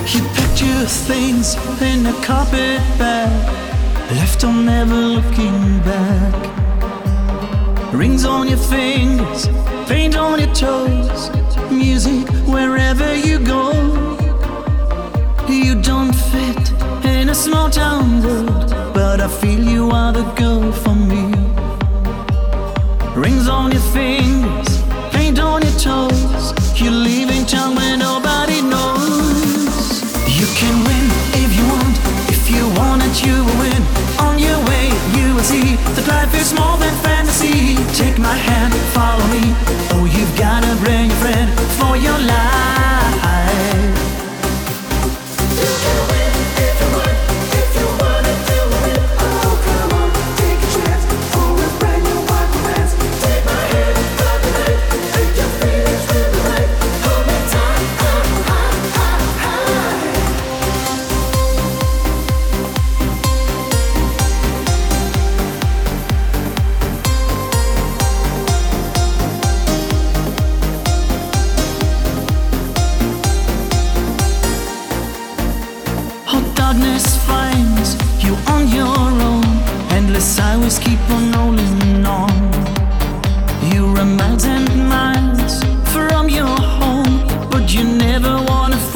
You packed your things in a carpet bag, left on never looking back. Rings on your fingers, paint on your toes, music wherever you go. You don't fit in a small town world, but I feel you are the girl for me. Rings on your fingers, paint on your toes, you're leaving town when nobody knows. You can win if you want, if you want it you will win. On your way you will see that life is more than fantasy. Take my hand, follow me, oh you've gotta bring a friend for your life. You can win if you want, if you want it you will win. Oh come on, take a chance for a brand new wild romance. Take my hand, love the night, if your feelings will be right. Hold me tight, darkness finds you on your own. Endless highways keep on rolling on. You're a miles and miles from your home, but you never wanna